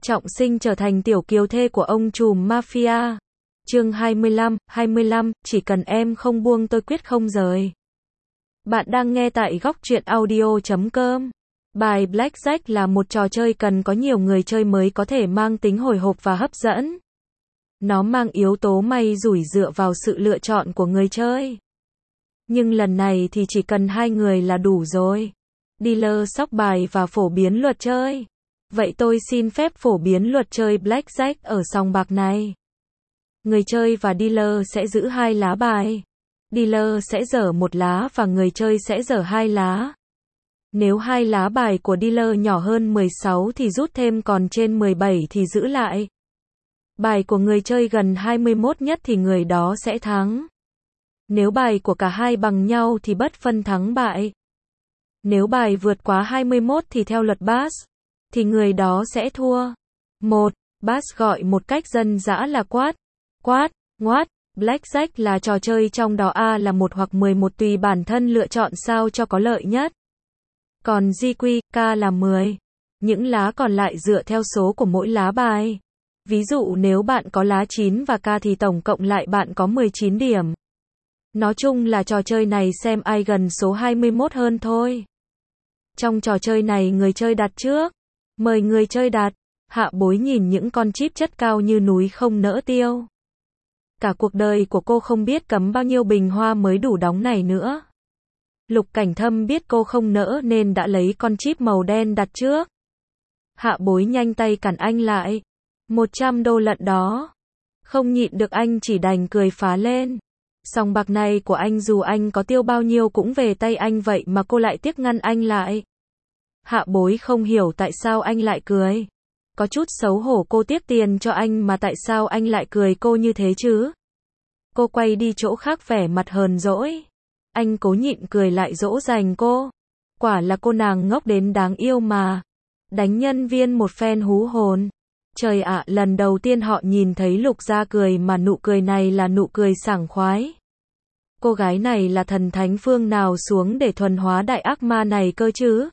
Trọng sinh trở thành tiểu kiều thê của ông trùm mafia. Chương 25, chỉ cần em không buông tôi quyết không rời. Bạn đang nghe tại góc truyện audio.com. Bài Blackjack là một trò chơi cần có nhiều người chơi mới có thể mang tính hồi hộp và hấp dẫn. Nó mang yếu tố may rủi dựa vào sự lựa chọn của người chơi. Nhưng lần này thì chỉ cần 2 người là đủ rồi. Dealer sóc bài và phổ biến luật chơi. Vậy tôi xin phép phổ biến luật chơi Blackjack ở sòng bạc này. Người chơi và dealer sẽ giữ 2 lá bài. Dealer sẽ giở 1 lá và người chơi sẽ giở 2 lá. Nếu 2 lá bài của dealer nhỏ hơn 16 thì rút thêm, còn trên 17 thì giữ lại. Bài của người chơi gần 21 nhất thì người đó sẽ thắng. Nếu bài của cả hai bằng nhau thì bất phân thắng bại. Nếu bài vượt quá 21 thì theo luật Bass, thì người đó sẽ thua. 1. Bass gọi một cách dân dã là quát, ngoát. Blackjack là trò chơi trong đó A là 1 hoặc 11 tùy bản thân lựa chọn sao cho có lợi nhất. Còn GQ, K là 10. Những lá còn lại dựa theo số của mỗi lá bài. Ví dụ nếu bạn có lá 9 và K thì tổng cộng lại bạn có 19 điểm. Nói chung là trò chơi này xem ai gần số 21 hơn thôi. Trong trò chơi này người chơi đặt trước. Mời người chơi đặt. Hạ Bối nhìn những con chip chất cao như núi không nỡ tiêu. Cả cuộc đời của cô không biết cấm bao nhiêu bình hoa mới đủ đóng này nữa. Lục Cảnh Thâm biết cô không nỡ nên đã lấy con chip màu đen đặt trước. Hạ Bối nhanh tay cản anh lại. 100 đô lận đó. Không nhịn được anh chỉ đành cười phá lên. Sòng bạc này của anh dù anh có tiêu bao nhiêu cũng về tay anh, vậy mà cô lại tiếc ngăn anh lại. Hạ Bối không hiểu tại sao anh lại cười. Có chút xấu hổ, cô tiếc tiền cho anh mà tại sao anh lại cười cô như thế chứ? Cô quay đi chỗ khác vẻ mặt hờn dỗi. Anh cố nhịn cười lại dỗ dành cô. Quả là cô nàng ngốc đến đáng yêu mà. Đánh nhân viên một phen hú hồn. Trời ạ, lần đầu tiên họ nhìn thấy Lục Gia cười mà nụ cười này là nụ cười sảng khoái. Cô gái này là thần thánh phương nào xuống để thuần hóa đại ác ma này cơ chứ?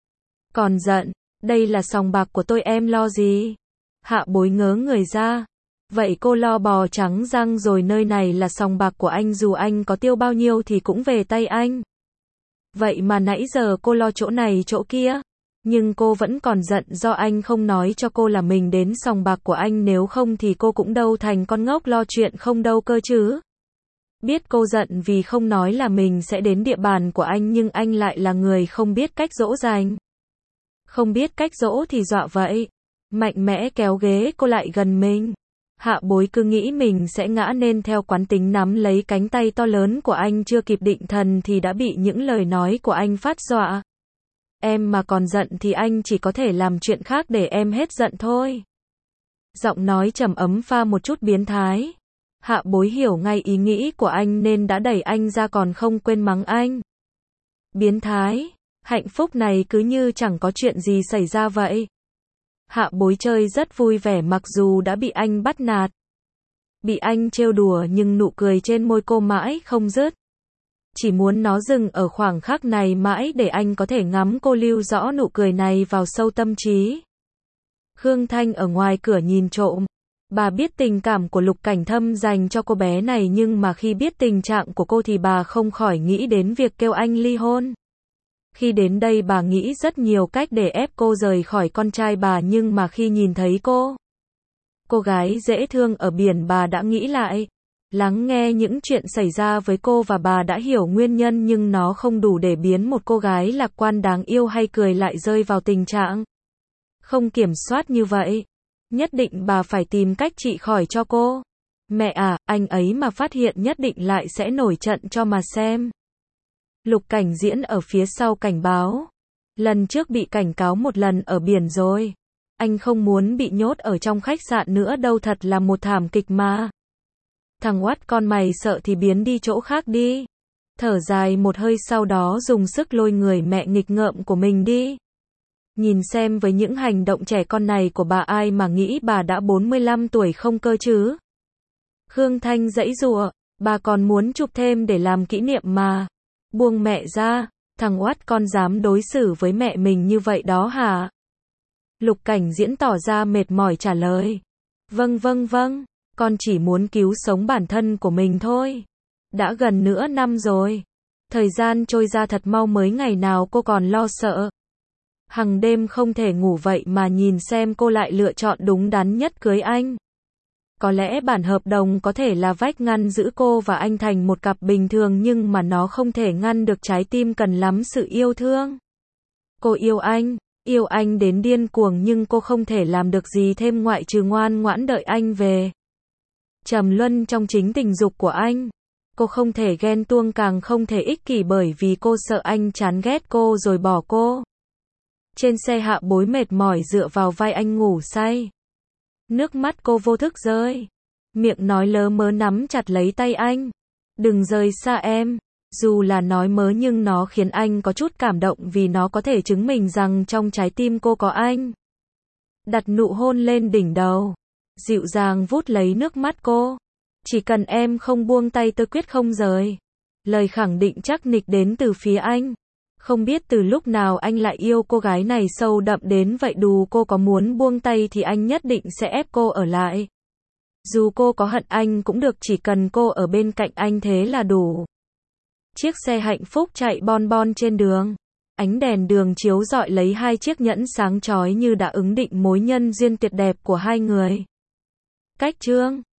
Còn giận, đây là sòng bạc của tôi, em lo gì? Hạ Bối ngớ người ra. Vậy cô lo bò trắng răng rồi, nơi này là sòng bạc của anh, dù anh có tiêu bao nhiêu thì cũng về tay anh. Vậy mà nãy giờ cô lo chỗ này chỗ kia. Nhưng cô vẫn còn giận do anh không nói cho cô là mình đến sòng bạc của anh, nếu không thì cô cũng đâu thành con ngốc lo chuyện không đâu cơ chứ. Biết cô giận vì không nói là mình sẽ đến địa bàn của anh, nhưng anh lại là người không biết cách dỗ dành. Không biết cách dỗ thì dọa vậy. Mạnh mẽ kéo ghế cô lại gần mình. Hạ Bối cứ nghĩ mình sẽ ngã nên theo quán tính nắm lấy cánh tay to lớn của anh, chưa kịp định thần thì đã bị những lời nói của anh phát dọa. Em mà còn giận thì anh chỉ có thể làm chuyện khác để em hết giận thôi. Giọng nói trầm ấm pha một chút biến thái. Hạ Bối hiểu ngay ý nghĩ của anh nên đã đẩy anh ra, còn không quên mắng anh. Biến thái, hạnh phúc này cứ như chẳng có chuyện gì xảy ra vậy. Hạ Bối chơi rất vui vẻ mặc dù đã bị anh bắt nạt. Bị anh trêu đùa nhưng nụ cười trên môi cô mãi không dứt. Chỉ muốn nó dừng ở khoảng khắc này mãi để anh có thể ngắm cô lưu rõ nụ cười này vào sâu tâm trí. Khương Thanh ở ngoài cửa nhìn trộm. Bà biết tình cảm của Lục Cảnh Thâm dành cho cô bé này, nhưng mà khi biết tình trạng của cô thì bà không khỏi nghĩ đến việc kêu anh ly hôn. Khi đến đây bà nghĩ rất nhiều cách để ép cô rời khỏi con trai bà, nhưng mà khi nhìn thấy cô gái dễ thương ở biển, bà đã nghĩ lại. Lắng nghe những chuyện xảy ra với cô và bà đã hiểu nguyên nhân, nhưng nó không đủ để biến một cô gái lạc quan đáng yêu hay cười lại rơi vào tình trạng không kiểm soát như vậy. Nhất định bà phải tìm cách trị khỏi cho cô. Mẹ à, anh ấy mà phát hiện nhất định lại sẽ nổi trận cho mà xem. Lục Cảnh Diễn ở phía sau cảnh báo. Lần trước bị cảnh cáo một lần ở biển rồi. Anh không muốn bị nhốt ở trong khách sạn nữa đâu, thật là một thảm kịch mà. Thằng oắt con mày sợ thì biến đi chỗ khác đi. Thở dài một hơi sau đó dùng sức lôi người mẹ nghịch ngợm của mình đi. Nhìn xem với những hành động trẻ con này của bà, ai mà nghĩ bà đã 45 tuổi không cơ chứ. Khương Thanh giãy giụa, bà còn muốn chụp thêm để làm kỷ niệm mà. Buông mẹ ra, thằng oắt con dám đối xử với mẹ mình như vậy đó hả? Lục Cảnh Diễn tỏ ra mệt mỏi trả lời. Vâng, con chỉ muốn cứu sống bản thân của mình thôi. Đã gần nửa năm rồi. Thời gian trôi ra thật mau, mới ngày nào cô còn lo sợ. Hằng đêm không thể ngủ, vậy mà nhìn xem cô lại lựa chọn đúng đắn nhất cưới anh. Có lẽ bản hợp đồng có thể là vách ngăn giữ cô và anh thành một cặp bình thường, nhưng mà nó không thể ngăn được trái tim cần lắm sự yêu thương. Cô yêu anh đến điên cuồng, nhưng cô không thể làm được gì thêm ngoại trừ ngoan ngoãn đợi anh về. Trầm luân trong chính tình dục của anh. Cô không thể ghen tuông, càng không thể ích kỷ, bởi vì cô sợ anh chán ghét cô rồi bỏ cô. Trên xe Hạ Bối mệt mỏi dựa vào vai anh ngủ say. Nước mắt cô vô thức rơi. Miệng nói lớ mớ nắm chặt lấy tay anh. Đừng rời xa em. Dù là nói mớ nhưng nó khiến anh có chút cảm động, vì nó có thể chứng minh rằng trong trái tim cô có anh. Đặt nụ hôn lên đỉnh đầu. Dịu dàng vuốt lấy nước mắt cô. Chỉ cần em không buông tay tôi quyết không rời. Lời khẳng định chắc nịch đến từ phía anh. Không biết từ lúc nào anh lại yêu cô gái này sâu đậm đến vậy, dù cô có muốn buông tay thì anh nhất định sẽ ép cô ở lại. Dù cô có hận anh cũng được, chỉ cần cô ở bên cạnh anh thế là đủ. Chiếc xe hạnh phúc chạy bon bon trên đường. Ánh đèn đường chiếu rọi lấy hai chiếc nhẫn sáng chói như đã ứng định mối nhân duyên tuyệt đẹp của hai người. Cách chương